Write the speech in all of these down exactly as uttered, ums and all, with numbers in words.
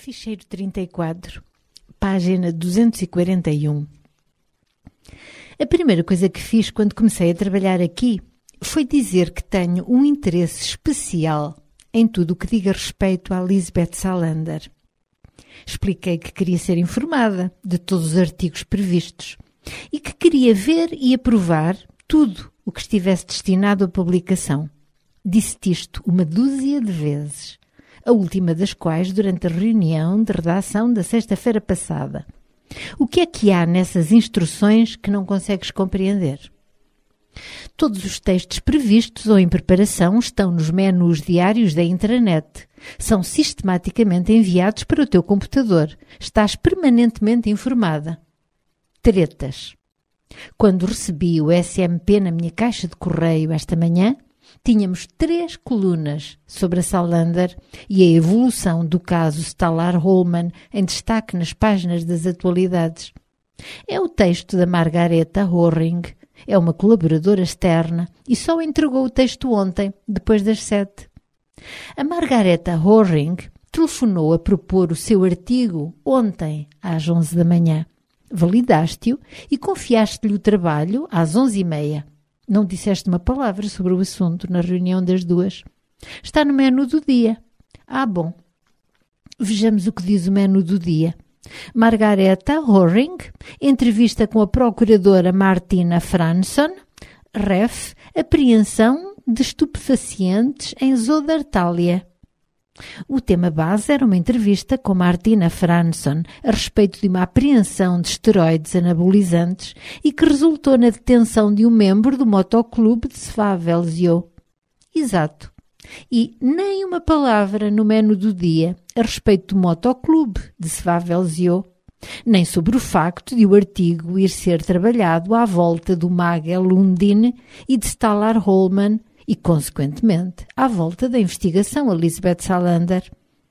Ficheiro trinta e quatro, página duzentos e quarenta e um. A primeira coisa que fiz quando comecei a trabalhar aqui foi dizer que tenho um interesse especial em tudo o que diga respeito a Lisbeth Salander. Expliquei que queria ser informada de todos os artigos previstos e que queria ver e aprovar tudo o que estivesse destinado à publicação. Disse-te isto uma dúzia de vezes, a última das quais durante a reunião de redação da sexta-feira passada. O que é que há nessas instruções que não consegues compreender? Todos os textos previstos ou em preparação estão nos menus diários da intranet. São sistematicamente enviados para o teu computador. Estás permanentemente informada. Tretas. Quando recebi o S M P na minha caixa de correio esta manhã, tínhamos três colunas sobre a Salander e a evolução do caso Stalar-Holman em destaque nas páginas das atualidades. É o texto da Margareta Horring. É uma colaboradora externa e só entregou o texto ontem, depois das sete. A Margareta Horring telefonou a propor o seu artigo ontem, às onze da manhã. Validaste-o e confiaste-lhe o trabalho às onze e meia. Não disseste uma palavra sobre o assunto na reunião das duas. Está no menu do dia. Ah, bom. Vejamos o que diz o menu do dia. Margareta Horring, entrevista com a procuradora Martina Fransson, ref, apreensão de estupefacientes em Södertalje. O tema base era uma entrevista com Martina Fransson a respeito de uma apreensão de esteroides anabolizantes e que resultou na detenção de um membro do motoclube de Svavelzio. Exato. E nem uma palavra no menu do dia a respeito do motoclube de Svavelzio, nem sobre o facto de o artigo ir ser trabalhado à volta do Mage Lundin e de Stalar-Holman e, consequentemente, à volta da investigação a Lisbeth Salander.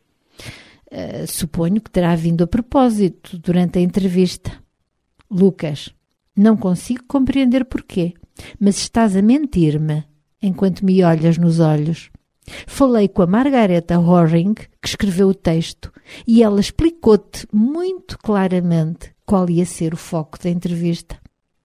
Uh, suponho que terá vindo a propósito durante a entrevista. Lucas, não consigo compreender porquê, mas estás a mentir-me enquanto me olhas nos olhos. Falei com a Margareta Horring, que escreveu o texto, e ela explicou-te muito claramente qual ia ser o foco da entrevista.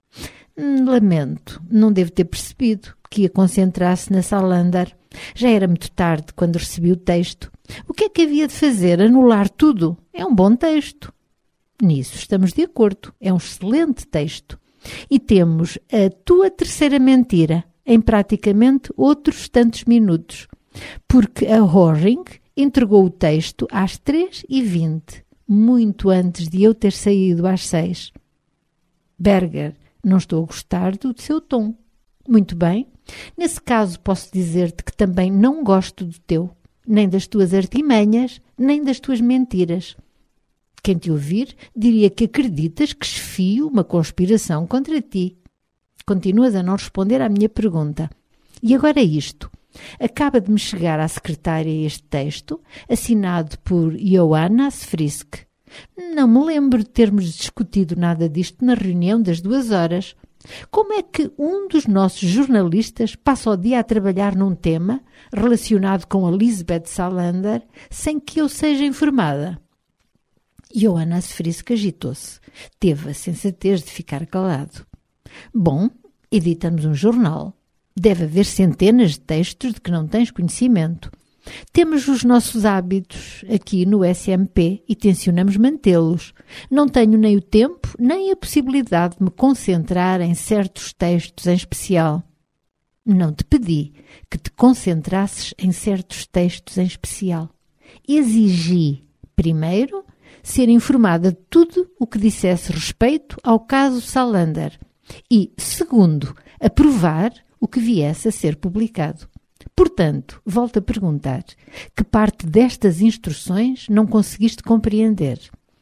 Lamento, não devo ter percebido que ia concentrar-se na Salander. Já era muito tarde quando recebi o texto. O que é que havia de fazer? Anular tudo? É um bom texto. Nisso estamos de acordo. É um excelente texto. E temos a tua terceira mentira em praticamente outros tantos minutos. Porque a Horring entregou o texto às três e vinte, muito antes de eu ter saído às seis. Berger, não estou a gostar do seu tom. Muito bem. Nesse caso posso dizer-te que também não gosto do teu, nem das tuas artimanhas, nem das tuas mentiras. Quem te ouvir diria que acreditas que esfio uma conspiração contra ti. Continuas a não responder à minha pergunta. E agora isto. Acaba de me chegar à secretária este texto, assinado por Johanna Frisk. Não me lembro de termos discutido nada disto na reunião das duas horas. Como é que um dos nossos jornalistas passa o dia a trabalhar num tema relacionado com a Lisbeth Salander sem que eu seja informada? Johanna Frisk agitou-se. Teve a sensatez de ficar calado. Bom, editamos um jornal. Deve haver centenas de textos de que não tens conhecimento. Temos os nossos hábitos aqui no S M P e tencionamos mantê-los. Não tenho nem o tempo, nem a possibilidade de me concentrar em certos textos em especial. Não te pedi que te concentrasses em certos textos em especial. Exigi, primeiro, ser informada de tudo o que dissesse respeito ao caso Salander e, segundo, aprovar o que viesse a ser publicado. Portanto, volto a perguntar, que parte destas instruções não conseguiste compreender?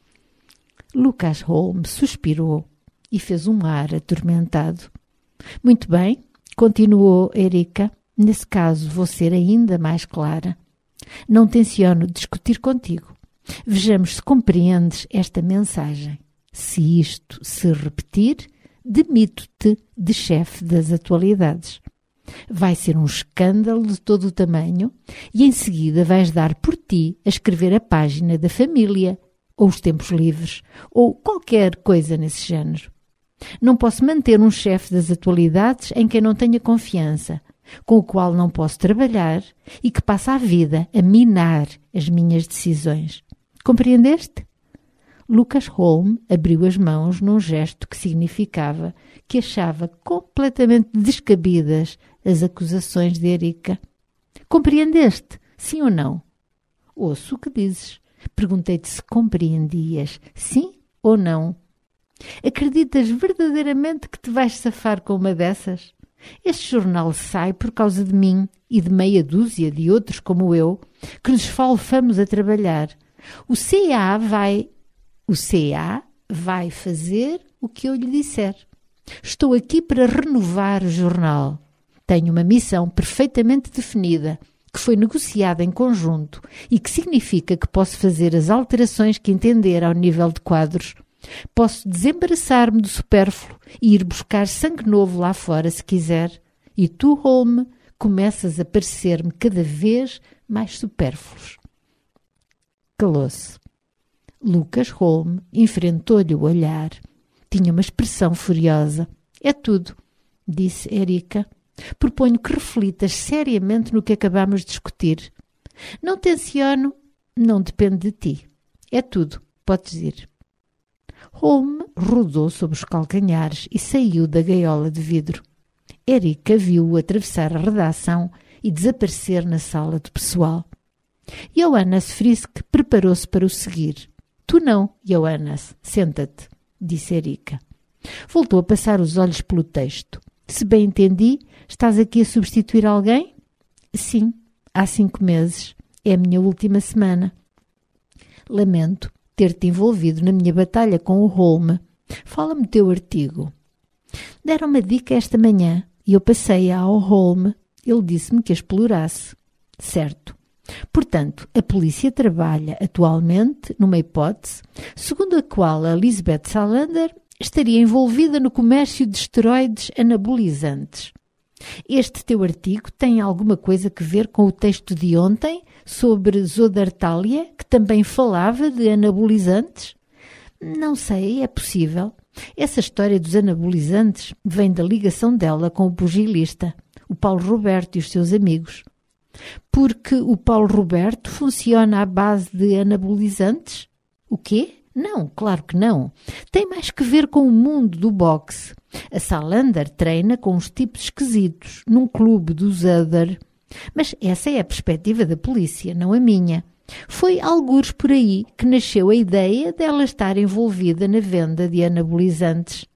Lucas Holmes suspirou e fez um ar atormentado. Muito bem, continuou Erika, nesse caso vou ser ainda mais clara. Não tenciono discutir contigo. Vejamos se compreendes esta mensagem. Se isto se repetir, demito-te de chefe das atualidades. Vai ser um escândalo de todo o tamanho e em seguida vais dar por ti a escrever a página da família, ou os tempos livres, ou qualquer coisa nesse género. Não posso manter um chefe das atualidades em quem não tenha confiança, com o qual não posso trabalhar e que passa a vida a minar as minhas decisões. Compreendeste? Lucas Holm abriu as mãos num gesto que significava que achava completamente descabidas as acusações de Erika. Compreendeste? Sim ou não? Ouço o que dizes. Perguntei-te se compreendias. Sim ou não? Acreditas verdadeiramente que te vais safar com uma dessas? Este jornal sai por causa de mim e de meia dúzia de outros como eu, que nos esfolfamos a trabalhar. O C A vai... O C A vai fazer o que eu lhe disser. Estou aqui para renovar o jornal. Tenho uma missão perfeitamente definida, que foi negociada em conjunto e que significa que posso fazer as alterações que entender ao nível de quadros. Posso desembaraçar-me do supérfluo e ir buscar sangue novo lá fora se quiser. E tu, Holm, começas a parecer-me cada vez mais supérfluos. Calou-se. Lucas Holm enfrentou-lhe o olhar. Tinha uma expressão furiosa. É tudo, disse Erika. Proponho que reflitas seriamente no que acabamos de discutir. Não tenciono, não depende de ti. É tudo, podes ir. Holm rodou sobre os calcanhares e saiu da gaiola de vidro. Erika viu-o atravessar a redação e desaparecer na sala do pessoal. Johannes Frisk preparou-se para o seguir. Tu não, Johannes, senta-te, disse Erika. Voltou a passar os olhos pelo texto. Se bem entendi, estás aqui a substituir alguém? Sim, há cinco meses. É a minha última semana. Lamento ter-te envolvido na minha batalha com o Holm. Fala-me do teu artigo. Deram uma dica esta manhã e eu passei-a ao Holm. Ele disse-me que a explorasse. Certo. Portanto, a polícia trabalha atualmente numa hipótese segundo a qual a Lisbeth Salander estaria envolvida no comércio de esteroides anabolizantes. Este teu artigo tem alguma coisa a ver com o texto de ontem sobre Zodartalia, que também falava de anabolizantes? Não sei, é possível. Essa história dos anabolizantes vem da ligação dela com o pugilista, o Paulo Roberto e os seus amigos. Porque o Paulo Roberto funciona à base de anabolizantes? O quê? Não, claro que não. Tem mais que ver com o mundo do boxe. A Salander treina com uns tipos esquisitos, num clube do Zodar. Mas essa é a perspectiva da polícia, não a minha. Foi algures por aí que nasceu a ideia dela estar envolvida na venda de anabolizantes.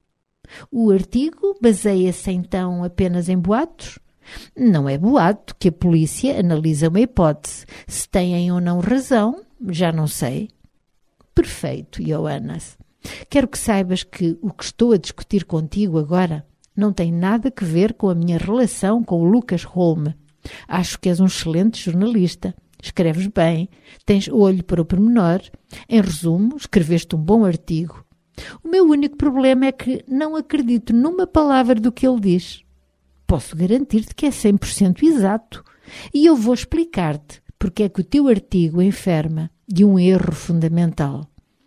O artigo baseia-se então apenas em boatos? Não é boato que a polícia analisa uma hipótese. Se têm ou não razão, já não sei. Perfeito, Johannes. Quero que saibas que o que estou a discutir contigo agora não tem nada a ver com a minha relação com o Lucas Holm. Acho que és um excelente jornalista. Escreves bem, tens olho para o pormenor. Em resumo, escreveste um bom artigo. O meu único problema é que não acredito numa palavra do que ele diz. Posso garantir-te que é cem por cento exato. E eu vou explicar-te porque é que o teu artigo enferma de um erro fundamental.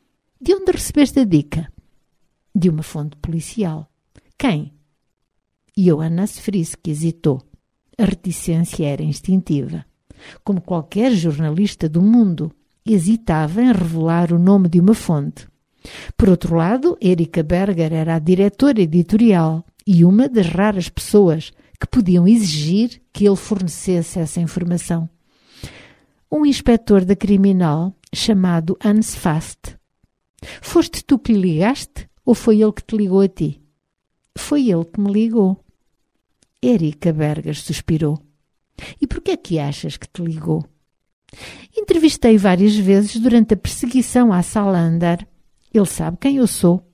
De onde recebeste a dica? De uma fonte policial. Quem? Johannes Frisk hesitou. A reticência era instintiva. Como qualquer jornalista do mundo, hesitava em revelar o nome de uma fonte. Por outro lado, Erika Berger era a diretora editorial e uma das raras pessoas que podiam exigir que ele fornecesse essa informação. Um inspetor da criminal chamado Hans Fast. Foste tu que lhe ligaste ou foi ele que te ligou a ti? Foi ele que me ligou. Erika Berger suspirou. E por que é que achas que te ligou? Entrevistei várias vezes durante a perseguição à Salander. Ele sabe quem eu sou.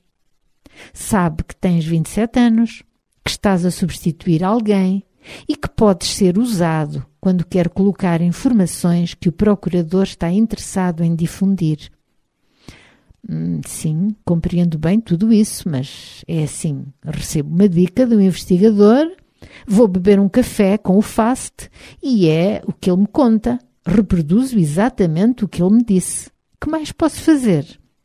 Sabe que tens vinte e sete anos, que estás a substituir alguém e que podes ser usado quando quer colocar informações que o procurador está interessado em difundir. Hum, sim, compreendo bem tudo isso, mas é assim, recebo uma dica do investigador Vou beber um café com o Fast e é o que ele me conta. Reproduzo exatamente o que ele me disse. Que mais posso fazer?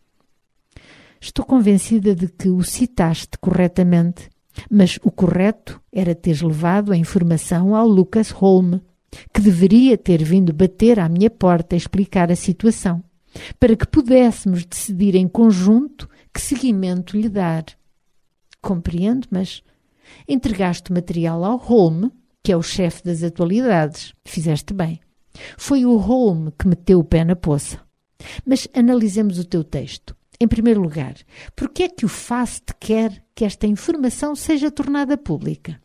Estou convencida de que o citaste corretamente, mas o correto era teres levado a informação ao Lucas Holme, que deveria ter vindo bater à minha porta e explicar a situação, para que pudéssemos decidir em conjunto que seguimento lhe dar. Compreendo, mas entregaste o material ao Holme, que é o chefe das atualidades. Fizeste bem. Foi o Holme que meteu o pé na poça. Mas analisemos o teu texto. Em primeiro lugar, por que é que o Fast quer que esta informação seja tornada pública?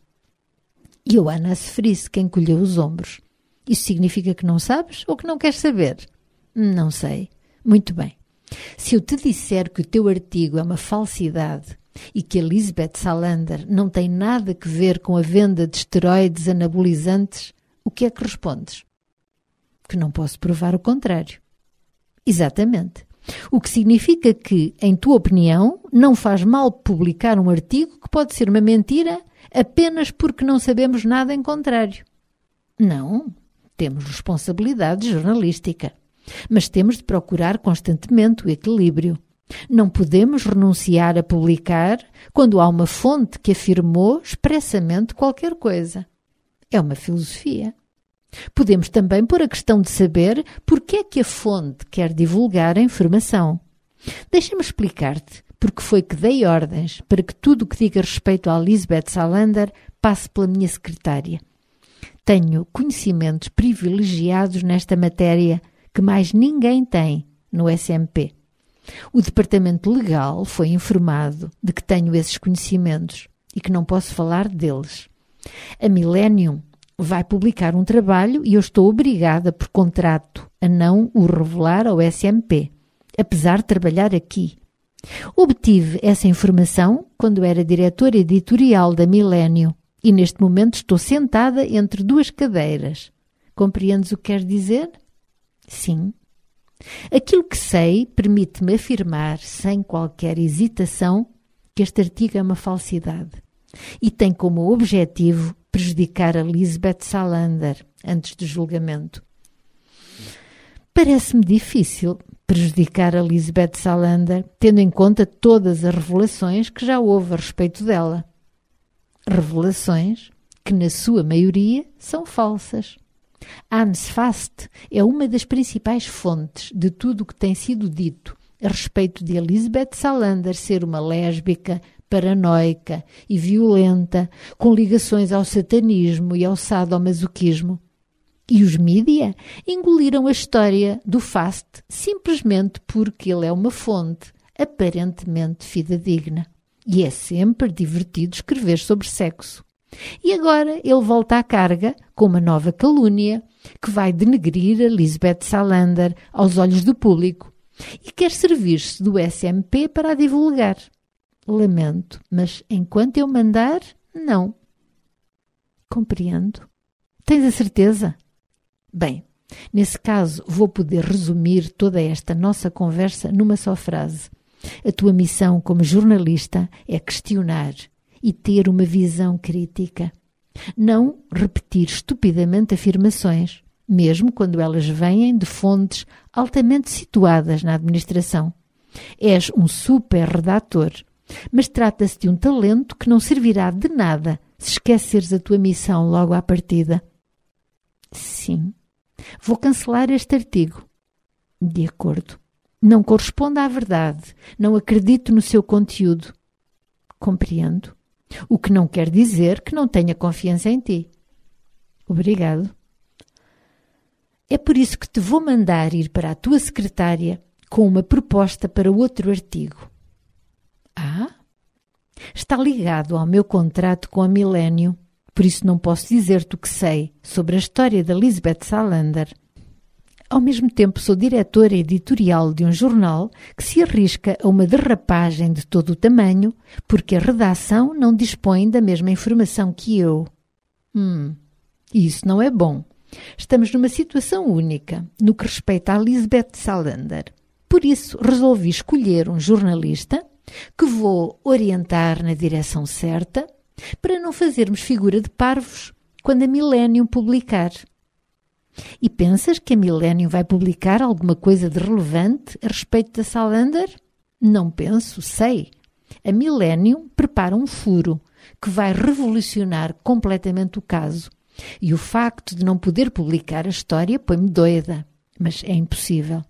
Ioana Sefrice, que encolheu os ombros. Isso significa que não sabes ou que não queres saber? Não sei. Muito bem. Se eu te disser que o teu artigo é uma falsidade e que a Lisbeth Salander não tem nada a ver com a venda de esteroides anabolizantes, o que é que respondes? Que não posso provar o contrário. Exatamente. O que significa que, em tua opinião, não faz mal publicar um artigo que pode ser uma mentira apenas porque não sabemos nada em contrário. Não, temos responsabilidade jornalística, mas temos de procurar constantemente o equilíbrio. Não podemos renunciar a publicar quando há uma fonte que afirmou expressamente qualquer coisa. É uma filosofia. Podemos também pôr a questão de saber porque é que a fonte quer divulgar a informação. Deixa-me explicar-te porque foi que dei ordens para que tudo o que diga respeito à Lisbeth Salander passe pela minha secretária. Tenho conhecimentos privilegiados nesta matéria que mais ninguém tem no S M P. O Departamento Legal foi informado de que tenho esses conhecimentos e que não posso falar deles. A Millennium vai publicar um trabalho e eu estou obrigada por contrato a não o revelar ao S M P, apesar de trabalhar aqui. Obtive essa informação quando era diretora editorial da Millennium e neste momento estou sentada entre duas cadeiras. Compreendes o que quero dizer? Sim. Aquilo que sei permite-me afirmar, sem qualquer hesitação, que este artigo é uma falsidade e tem como objetivo prejudicar a Lisbeth Salander antes do julgamento. Parece-me difícil prejudicar a Lisbeth Salander, tendo em conta todas as revelações que já houve a respeito dela. Revelações que, na sua maioria, são falsas. Hans Fast é uma das principais fontes de tudo o que tem sido dito a respeito de Lisbeth Salander ser uma lésbica paranoica e violenta, com ligações ao satanismo e ao sadomasoquismo. E os mídia engoliram a história do Fast simplesmente porque ele é uma fonte aparentemente fidedigna. E é sempre divertido escrever sobre sexo. E agora ele volta à carga com uma nova calúnia que vai denegrir a Lisbeth Salander aos olhos do público e quer servir-se do S M P para a divulgar. Lamento, mas enquanto eu mandar, não. Compreendo. Tens a certeza? Bem, nesse caso vou poder resumir toda esta nossa conversa numa só frase. A tua missão como jornalista é questionar e ter uma visão crítica. Não repetir estupidamente afirmações, mesmo quando elas vêm de fontes altamente situadas na administração. És um super redator, mas trata-se de um talento que não servirá de nada se esqueceres a tua missão logo à partida. Sim, vou cancelar este artigo. De acordo. Não corresponde à verdade. Não acredito no seu conteúdo. Compreendo. O que não quer dizer que não tenha confiança em ti. Obrigado. É por isso que te vou mandar ir para a tua secretária com uma proposta para outro artigo. Ah? Está ligado ao meu contrato com a Millennium, por isso não posso dizer-te o que sei sobre a história da Lisbeth Salander. Ao mesmo tempo sou diretora editorial de um jornal que se arrisca a uma derrapagem de todo o tamanho porque a redação não dispõe da mesma informação que eu. Hum, isso não é bom. Estamos numa situação única no que respeita a Lisbeth Salander. Por isso resolvi escolher um jornalista que vou orientar na direção certa para não fazermos figura de parvos quando a Millennium publicar. E pensas que a Millennium vai publicar alguma coisa de relevante a respeito da Salander? Não penso, sei. A Millennium prepara um furo que vai revolucionar completamente o caso. E o facto de não poder publicar a história põe-me doida, mas é impossível.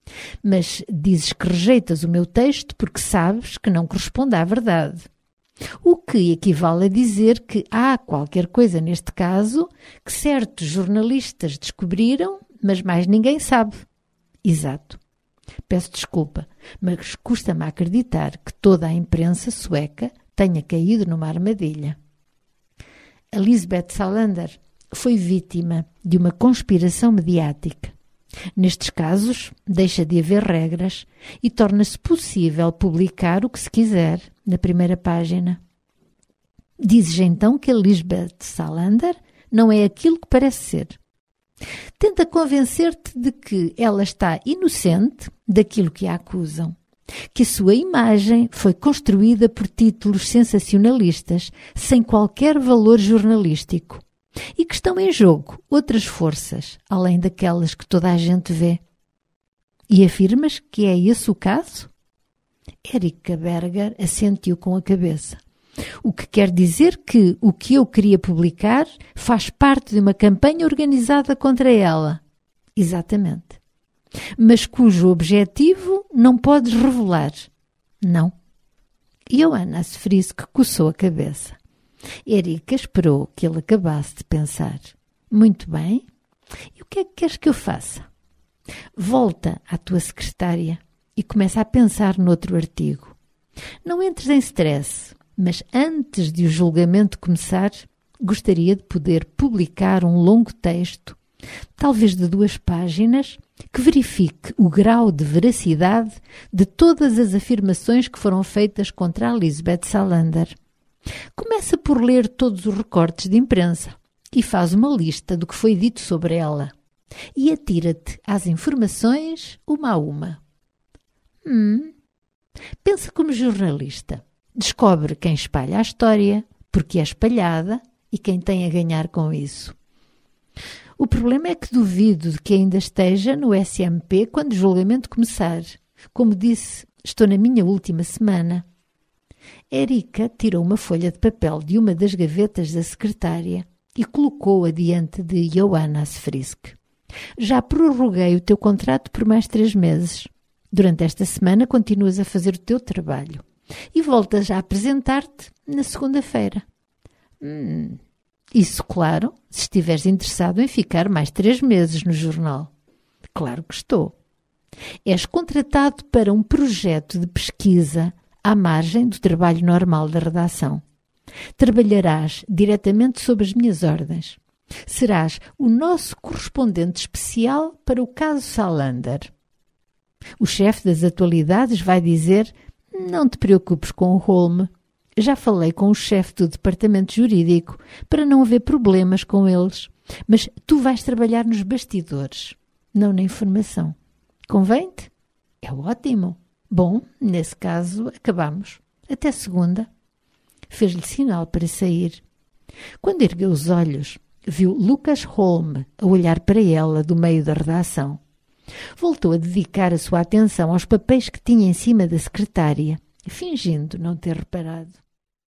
Mas dizes que rejeitas o meu texto porque sabes que não corresponde à verdade. O que equivale a dizer que há qualquer coisa neste caso que certos jornalistas descobriram, mas mais ninguém sabe. Exato. Peço desculpa, mas custa-me acreditar que toda a imprensa sueca tenha caído numa armadilha. Elisabeth Salander foi vítima de uma conspiração mediática. Nestes casos, deixa de haver regras e torna-se possível publicar o que se quiser na primeira página. Dizes então que Elisabeth Salander não é aquilo que parece ser. Tenta convencer-te de que ela está inocente daquilo que a acusam, que a sua imagem foi construída por títulos sensacionalistas sem qualquer valor jornalístico e que estão em jogo outras forças, além daquelas que toda a gente vê. E afirmas que é esse o caso? Erika Berger assentiu com a cabeça. O que quer dizer que o que eu queria publicar faz parte de uma campanha organizada contra ela. Exatamente. Mas cujo objetivo não podes revelar. Não. Johanna Frisk coçou a cabeça. Erika esperou que ele acabasse de pensar. Muito bem. E o que é que queres que eu faça? Volta à tua secretária e começa a pensar noutro artigo. Não entres em stress. Mas antes de o julgamento começar, gostaria de poder publicar um longo texto, talvez de duas páginas, que verifique o grau de veracidade de todas as afirmações que foram feitas contra a Elisabeth Salander. Começa por ler todos os recortes de imprensa e faz uma lista do que foi dito sobre ela. E atira-te às informações uma a uma. Hum, pensa como jornalista. Descobre quem espalha a história, porque é espalhada e quem tem a ganhar com isso. O problema é que duvido de que ainda esteja no S M P quando o julgamento começar. Como disse, estou na minha última semana. Erika tirou uma folha de papel de uma das gavetas da secretária e colocou-a diante de Johanna Frisk. Já prorroguei o teu contrato por mais três meses. Durante esta semana continuas a fazer o teu trabalho. E voltas a apresentar-te na segunda-feira. Hum, isso, claro, se estiveres interessado em ficar mais três meses no jornal. Claro que estou. És contratado para um projeto de pesquisa à margem do trabalho normal da redação. Trabalharás diretamente sob as minhas ordens. Serás o nosso correspondente especial para o caso Salander. O chefe das atualidades vai dizer: não te preocupes com o Holm. Já falei com o chefe do departamento jurídico para não haver problemas com eles. Mas tu vais trabalhar nos bastidores, não na informação. Convém-te? É ótimo. Bom, nesse caso, acabamos. Até segunda. Fez-lhe sinal para sair. Quando ergueu os olhos, viu Lucas Holm a olhar para ela do meio da redação. Voltou a dedicar a sua atenção aos papéis que tinha em cima da secretária, fingindo não ter reparado.